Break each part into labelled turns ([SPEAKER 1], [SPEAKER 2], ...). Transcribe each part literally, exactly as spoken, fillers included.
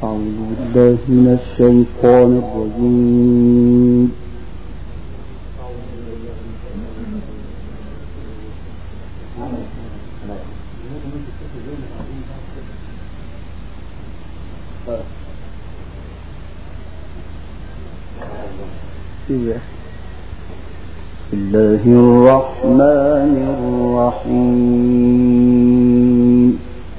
[SPEAKER 1] أعوذ بالله من الشيطان الرجيم. بسم الله الرحمن الرحيم.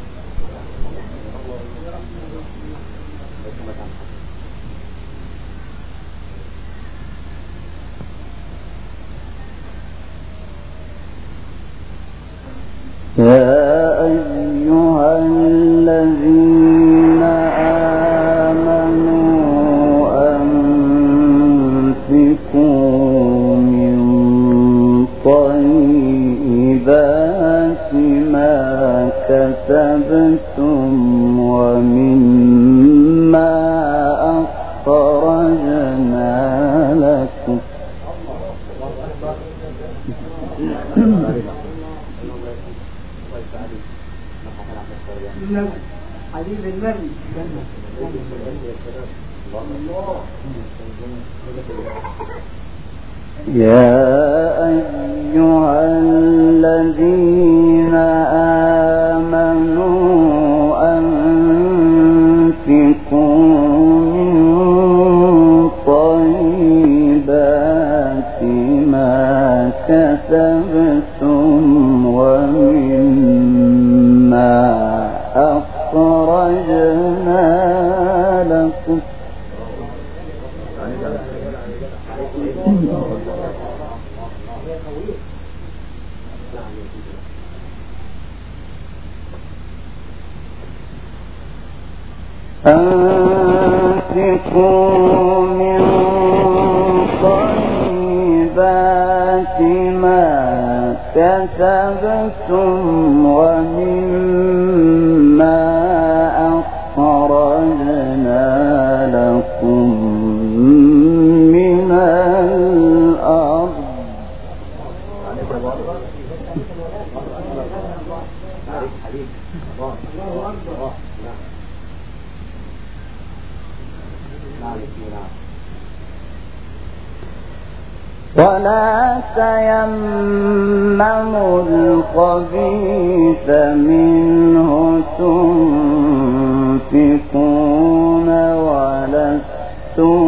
[SPEAKER 1] يا أيها الذين آمنوا أنفقوا من طيبات ما كسبتم ومما أخرجنا لكم.
[SPEAKER 2] حبيب النبي
[SPEAKER 1] يا أيها الذين آمنوا أنفقوا من طيبات ما كسبتم ومما أخرجنا لكم. أنفقوا من طيبات ما كسبتم ومما أخرجنا لكم من الأرض. ولا تيمموا الخبيث منه تنفقون ولستم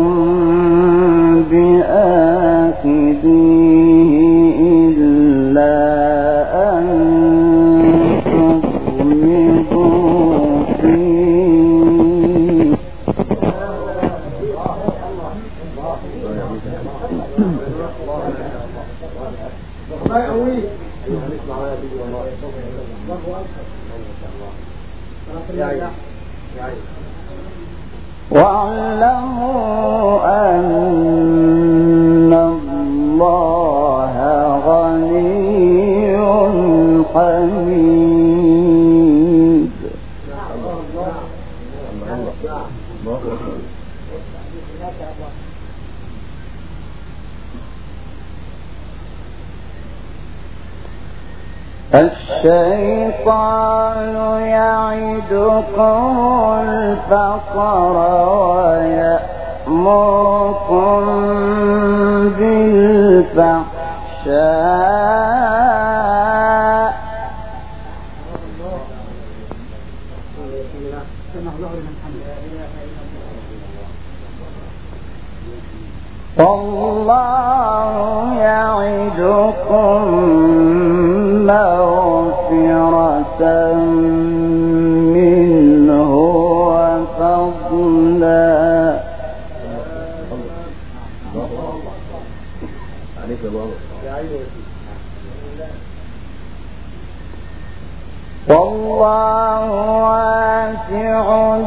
[SPEAKER 1] بآخذيه إلا أن تغمضوا فيه. واعلموا أن الله غني حميد. الشيطان يعدكم الفقر ويأمركم بالفحشاء والله يعدكم مغفرة منه وفضلا. والله واسع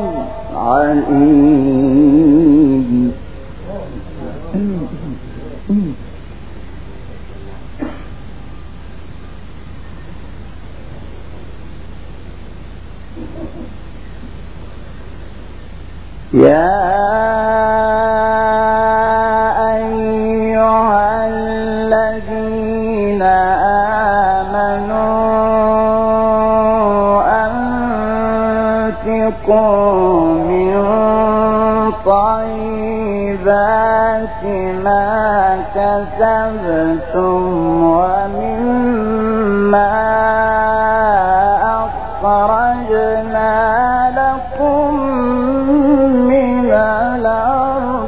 [SPEAKER 1] عليم. يا أيها الذين آمنوا أنفقوا من السيئات ما كسبتم ومما أخرجنا لكم من الأرض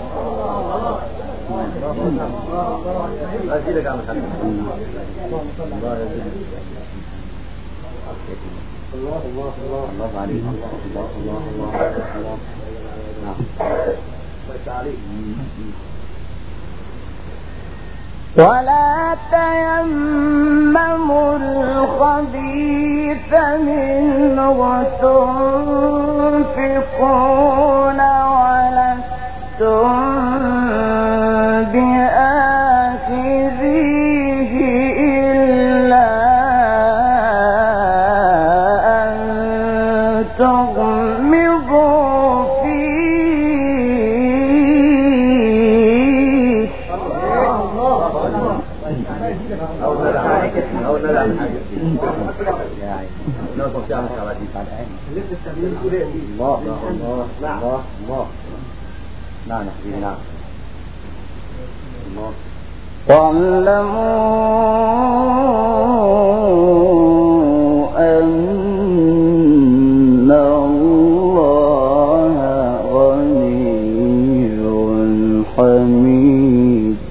[SPEAKER 3] الله الله الله الله عليك الله الله الله الله نعم
[SPEAKER 1] ولا تيمموا الخبيث منه تنفقون ولستم بآخذيه إلا أن تغمضوا فيه.
[SPEAKER 3] أو لا لا لا تستطيع أن تعمل الله الله الله الله نعم نعم الله
[SPEAKER 1] واعلموا أن الله غني حميد.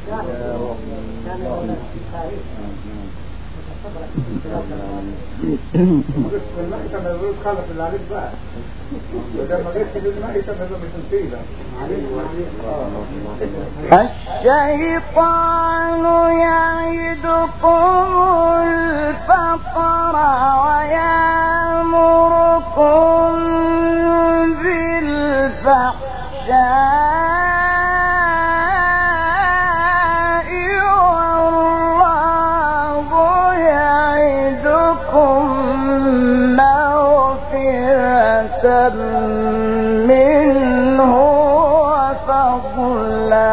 [SPEAKER 1] الشيطان يعدكم الفقر ويأمركم بالفحشاء والله يعدكم مغفرة منه وفضلا.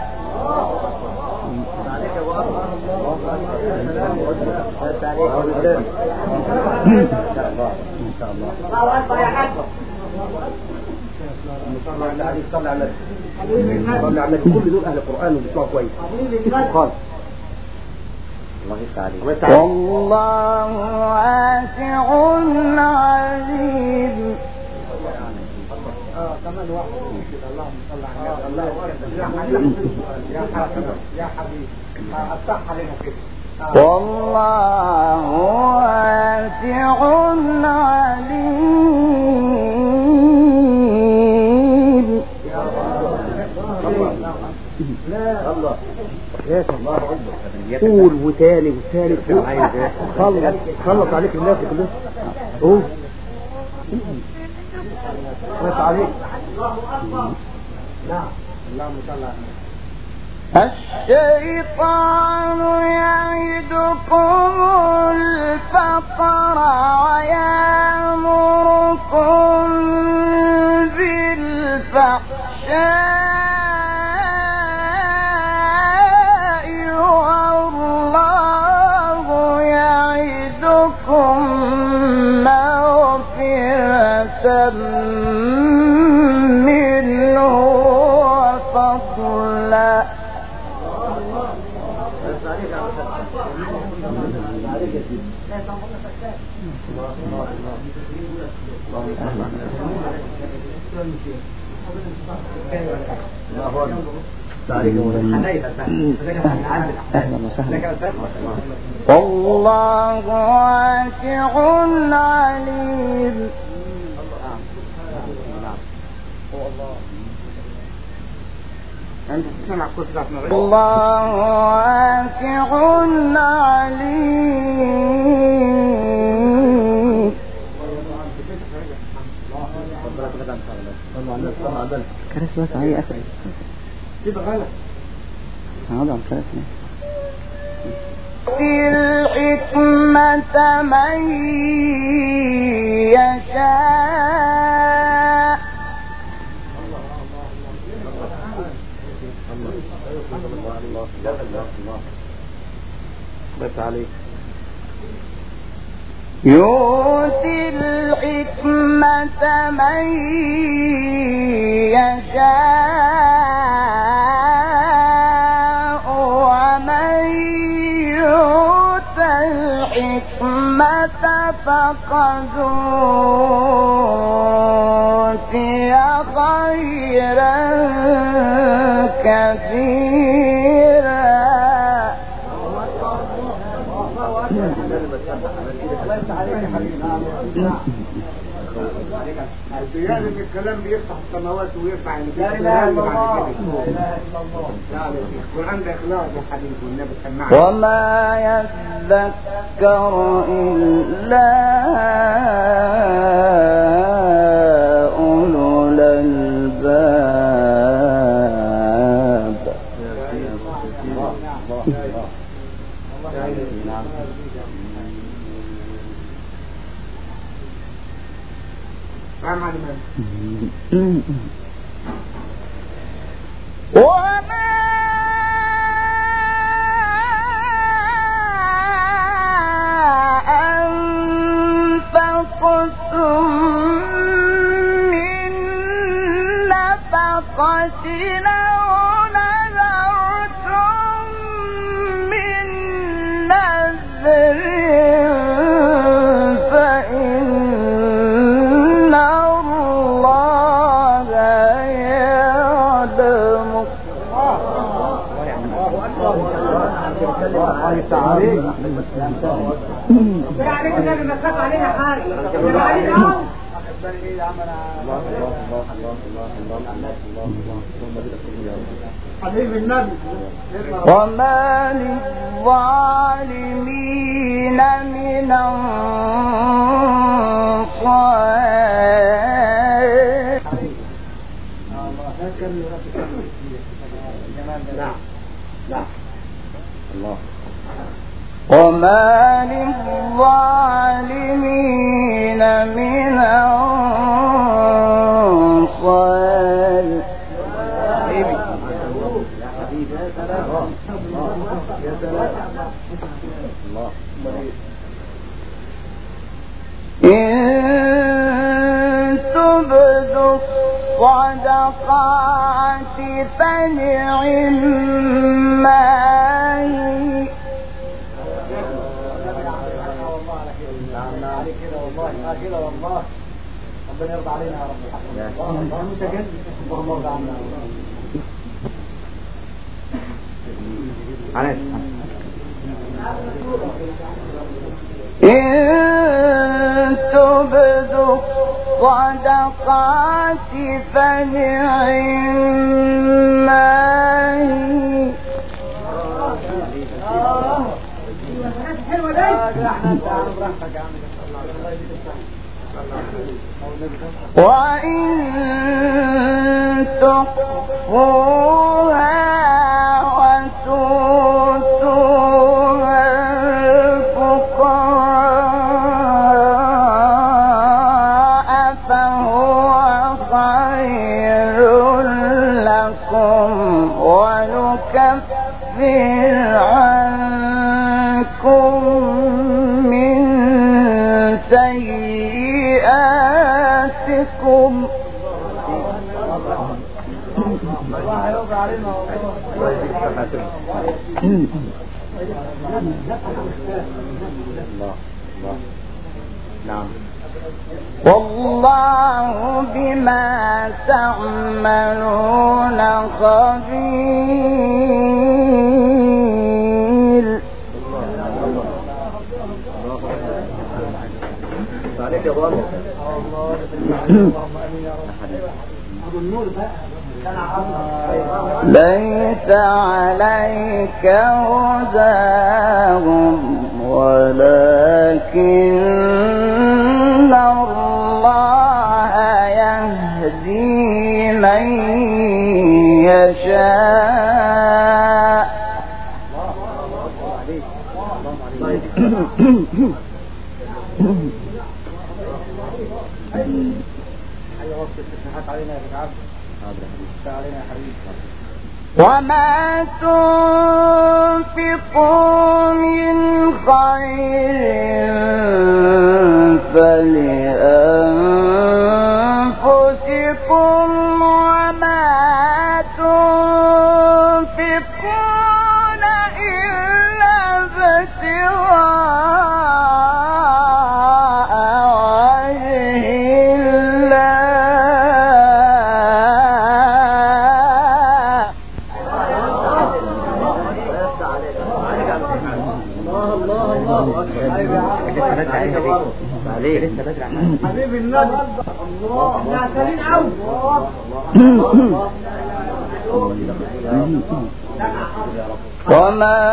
[SPEAKER 3] صلى على صلى على كل دول أهل القرآن وبيسمعوا كويس. قال الله يسعدك
[SPEAKER 1] والله واسع عليم.
[SPEAKER 2] كمان واحد اللهم صل على النبي يا حبيبي يا حبيبي افتح علينا كده.
[SPEAKER 1] والله واسع عليم.
[SPEAKER 3] لا الله يا الله قول وتاني وثالث خلص خلص عليك الناس كلها. قول بس عليك. نعم اللهم صل على
[SPEAKER 1] الشيطان يعدكم الفقر ويأمركم بالفحشاء والله يعدكم مغفرة منه وفضلا. والله واسع عليم. الله واسع عليم. كرس بس هاي أسئلة
[SPEAKER 3] كده غلط
[SPEAKER 1] هذا عم كرس الحكمة من يشاء
[SPEAKER 3] بس عليك
[SPEAKER 1] يؤتي الحكمة من يشاء الحكمة فقد أوتي خيرا كثيرا.
[SPEAKER 2] البيان ان الكلام بيفتح السماوات ويرفع
[SPEAKER 3] لا اله الا الله.
[SPEAKER 2] القرآن ده اخلاص يا حبيبي والنبي كان معنا.
[SPEAKER 1] وما يذكر إلا أولو الألباب. وما أنفقتم من نفقة أو نذرتم من نذر فإن الله يعلمه.
[SPEAKER 3] يعني كده لما خاف علينا حاجه يبقى علينا اه حبيب النبي.
[SPEAKER 1] وما للظالمين من أنصار. وما للظالمين من أنصار. إن تبدوا الصدقات فنعما هي.
[SPEAKER 3] كده والله كده والله ربنا يرضى علينا يا رب. الله متجدد اللهم ارضى عنا.
[SPEAKER 1] إن تبدوا الصدقات فنعما هي. وإن تخفوها وتؤتوها الفقراء فهو خير لكم ونكفر عنكم من سيئاتكم.
[SPEAKER 3] الله يرضى علينا
[SPEAKER 2] نعم.
[SPEAKER 1] والله بما تعملون خبير.
[SPEAKER 3] عليك يا بابا.
[SPEAKER 1] ليس عليك هداهم ولكن الله يهدي من يشاء. وما تنفقوا من خير فلأنفسكم وما تنفقون إلا ابتغاء
[SPEAKER 2] الله الله الله
[SPEAKER 3] عليك لسه بدري
[SPEAKER 2] حبيبي النبي الله يا سليم قوي
[SPEAKER 1] وما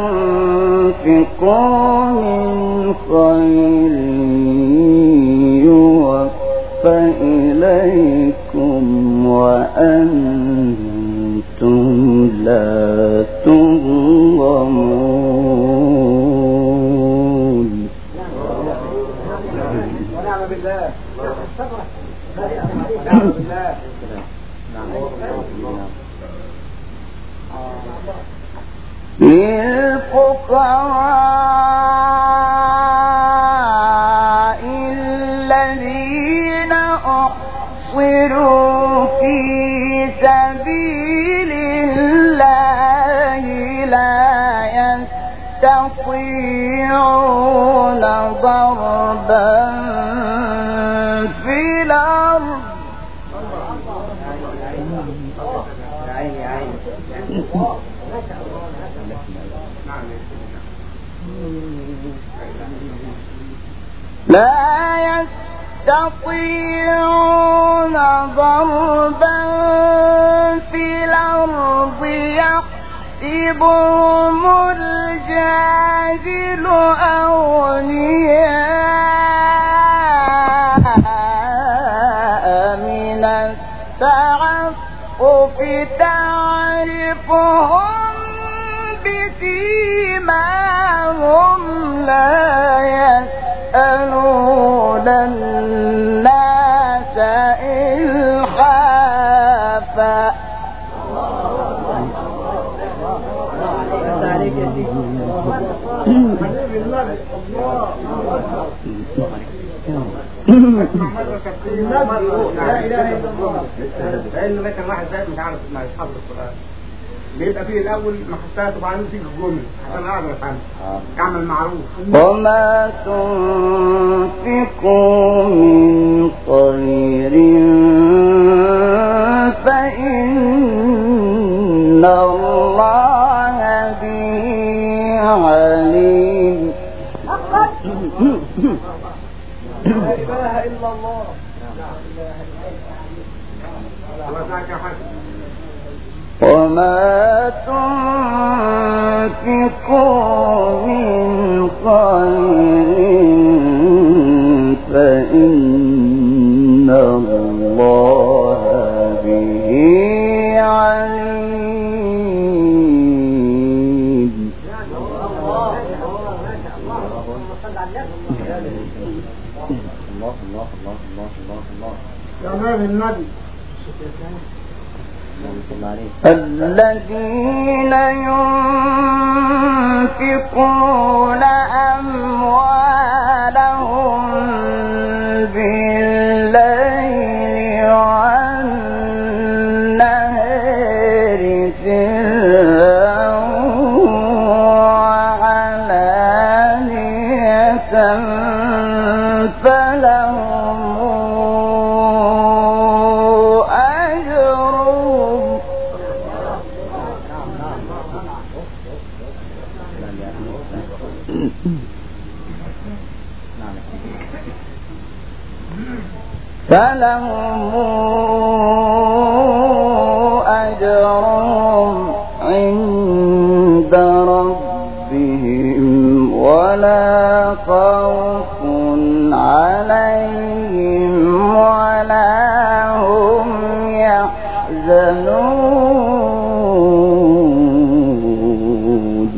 [SPEAKER 1] تنفقوا من خير يوفى إليكم وأنتم لا تظلمون.
[SPEAKER 2] ونعم بالله ونعم بالله.
[SPEAKER 1] للفقراء الذين أحصروا في سبيل الله لا يستطيعون ضربا في الأرض لا يستطيعون ضربا في الأرض يحسبهم الجاهل أغنياء من التعفف تعرفهم بسيماهم لا يسألون الناس إلحافا.
[SPEAKER 2] لا اله الا الله. لانه مثلا واحد زي مش عارف ما يحفظ القران بيبقى فيه الاول محسات وبعدين تيجي الجمله عشان اقدر افهم اعمل معروف.
[SPEAKER 1] وما تنفقوا من خير فإن الله به عليم.
[SPEAKER 2] لا اله الا الله.
[SPEAKER 1] وما تنفقوا من خير فإن الله به عليم.
[SPEAKER 3] الله الله الله الله الله الله
[SPEAKER 2] تمام النبي.
[SPEAKER 1] الذين ينفقون أموالهم بالليل والنهار سرا وعلانية فلهم فلهم أجرهم عند ربهم ولا خوف عليهم ولا هم يحزنون.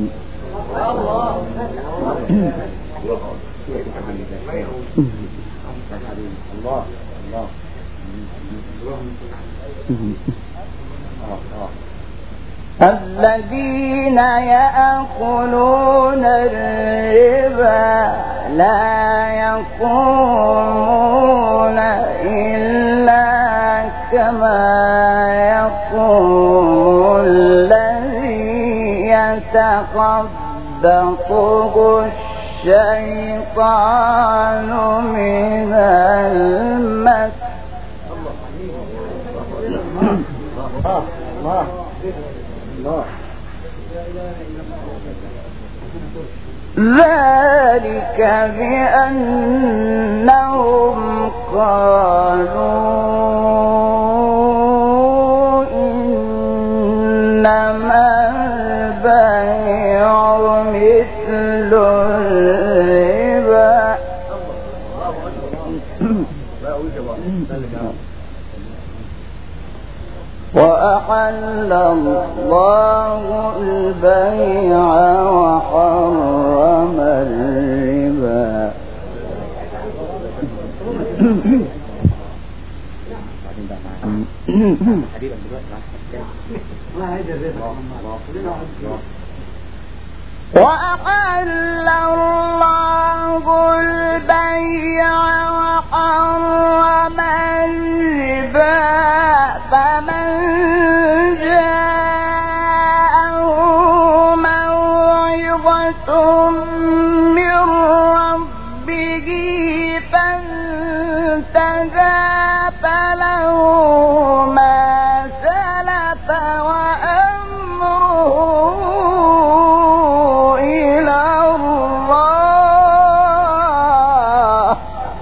[SPEAKER 3] الله الله
[SPEAKER 1] الذين يأكلون الربا لا يقومون إلا كما يقوم الذي يتخبطه الشيطان من المس.
[SPEAKER 3] الله الله
[SPEAKER 1] ذلك بأنهم قالوا إنما البيع مثل الربا وأحل الله البيع وحرم الربا وأحل الله البيع وحرم الربا فمن جاءه موعظة من ربه فانتهى فله ما سلف وأمره إلى الله.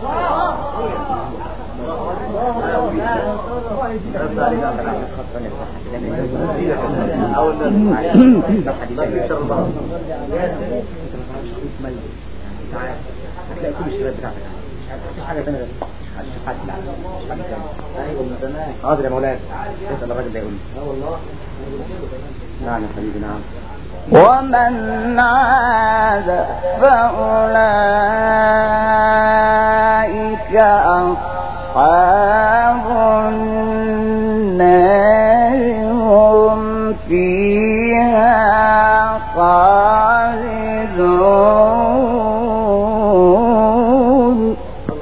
[SPEAKER 3] حاضر يا مولانا اسال الراجل ده يقول لي اه والله نعم يا حبيبي نعم.
[SPEAKER 1] ومن عاد فأولئك أصحاب النار هم فيها خالدون.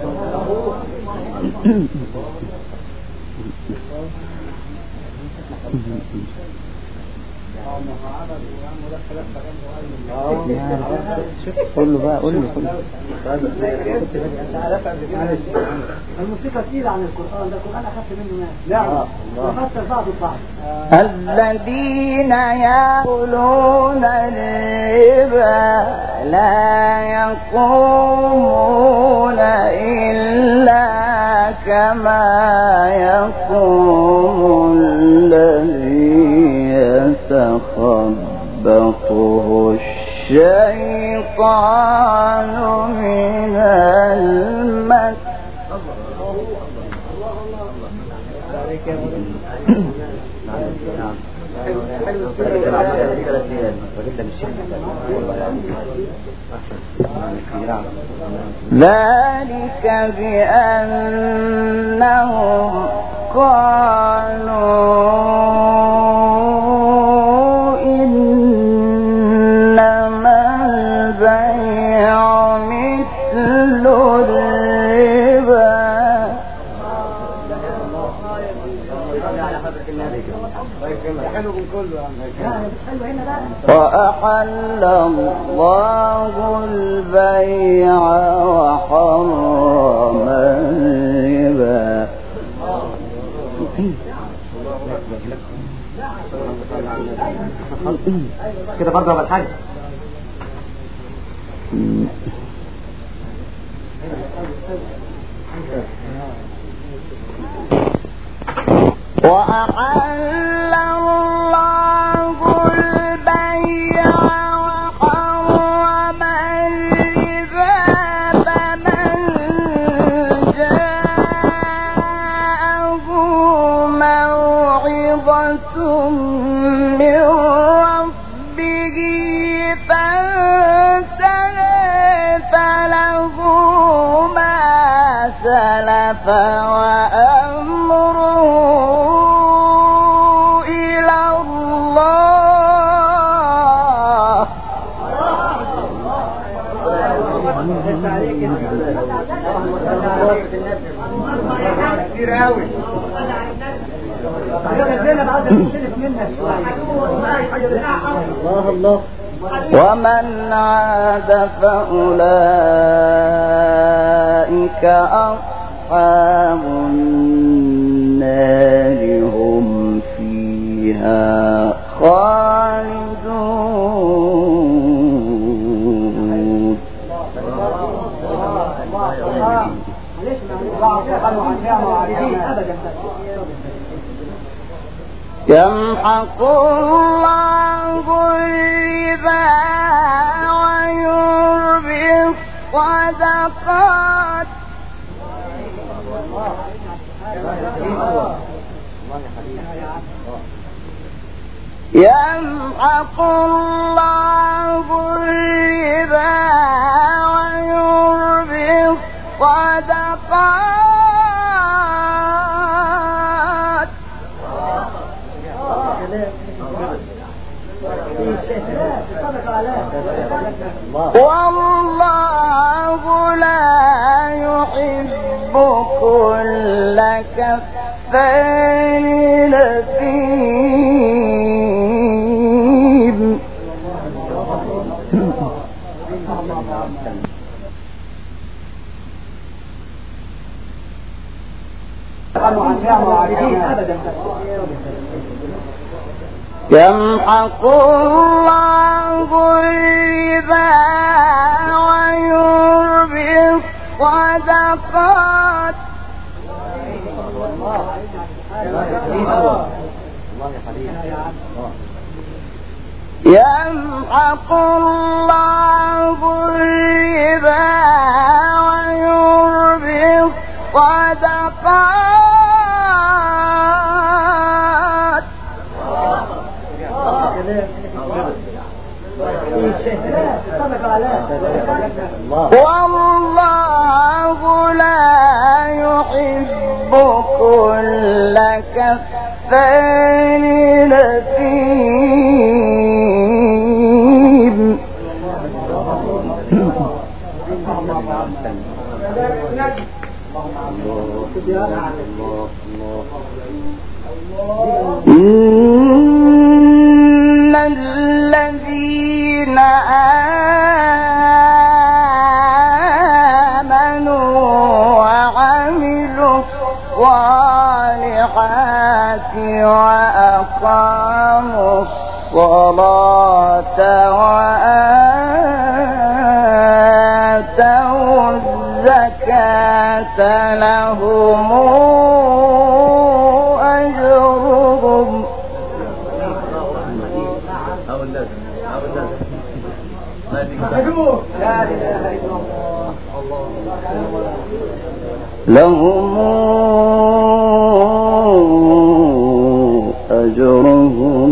[SPEAKER 1] قول له بقى قول له
[SPEAKER 2] الموسيقى تقيلة عن القرآن، ده القرآن أخف منه ناس. لا وفسر بعض الصعب.
[SPEAKER 1] الذين يأكلون الربا لا يقومون إلا كما يقوم الذي يتخبطه الشيطان من المس. ذلك بأنهم قالوا إنما البيع مثل الربا وأحل الله البيع وحرم الربا.
[SPEAKER 3] كده برضه أول حاجة
[SPEAKER 1] وأحل الله البيع وحرم الربا فمن جاءه موعظة من ربه فانتهى فله ما سلف وأمره إلى الله.
[SPEAKER 2] كتير قوي. الله الله.
[SPEAKER 1] ومن عاد فأولئك أصحاب النار هم فيها خالدون. يمحق الله الربا ويربي الصدقات يمحق الله الربا ويربي الصدقات والله لا يحب كل كفار أثيم. يمحق الله الربا ويربي الصدقات يمحق الله الربا ويربي الصدقات والله لا يحب كل كفار أثيم. إن الذين آمنوا وعملوا الصالحات وأقاموا الصلاة وآتوا الزكاة لهم أجرهم لهم أجرهم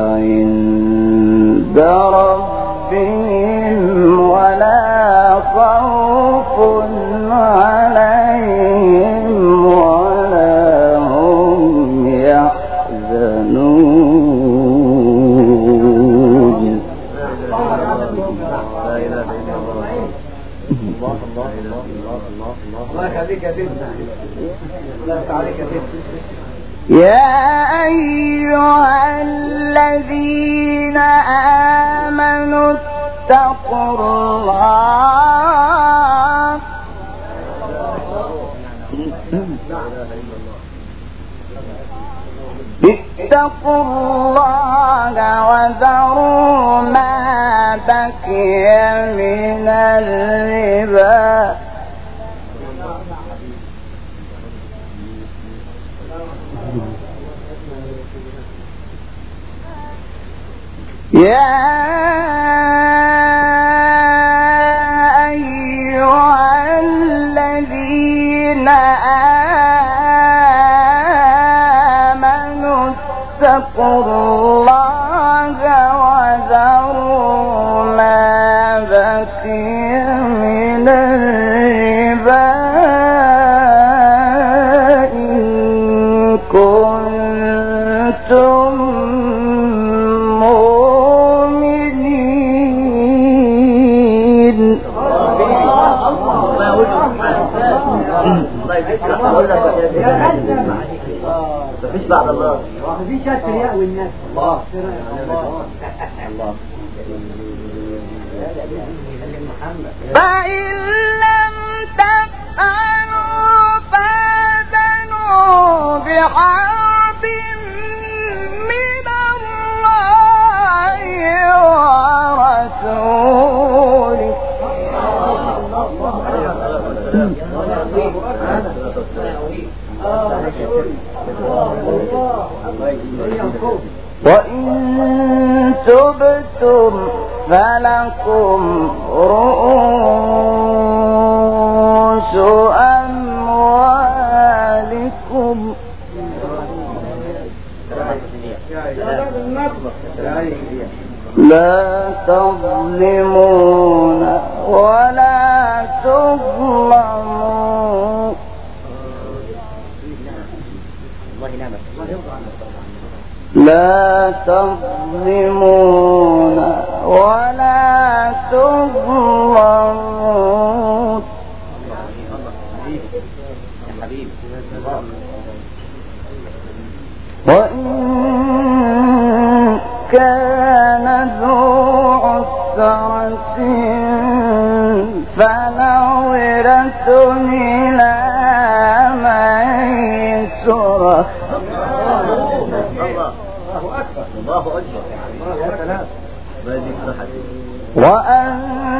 [SPEAKER 1] عند ربهم ولا خوف عليهم ولا هم يحزنون. يا أيها الذين آمنوا اتقوا الله اتقوا الله وذروا ما بقي من الربا يا أيها الذين آمنوا اتقوا الله وذروا ما بقي من الربا إن كنتم
[SPEAKER 3] مفيش بعد الله
[SPEAKER 2] مفيش الرياء والناس
[SPEAKER 3] الله الله
[SPEAKER 1] فإن لم تفعلوا فآذنوا بحرب من الله ورسوله وإن تبتم فلكم رؤوس أموالكم لا تظلمون ولا تظلمون لا تظلمون ولا تظلمون وإن كان ذو عسرة فنظرة إلى ميسرة
[SPEAKER 3] الله أكبر
[SPEAKER 1] وأن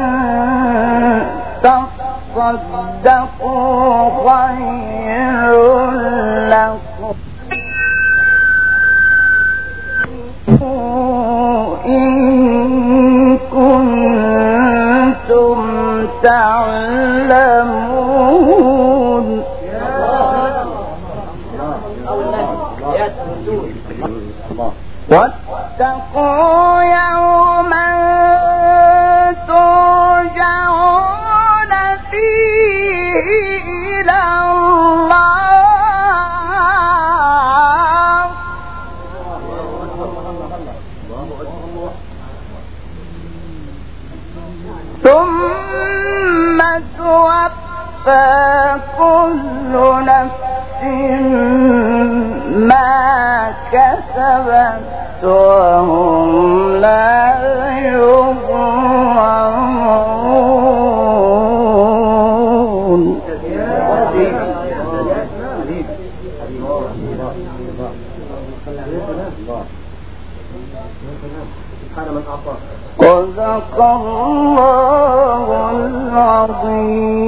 [SPEAKER 1] تصدقوا خير لكم إن كنتم تعلمون واتقوا يوما ترجعون فيه إلى الله ثم توفى كل نفس ما كسبت وهم لا يظلمون صدق الله العظيم.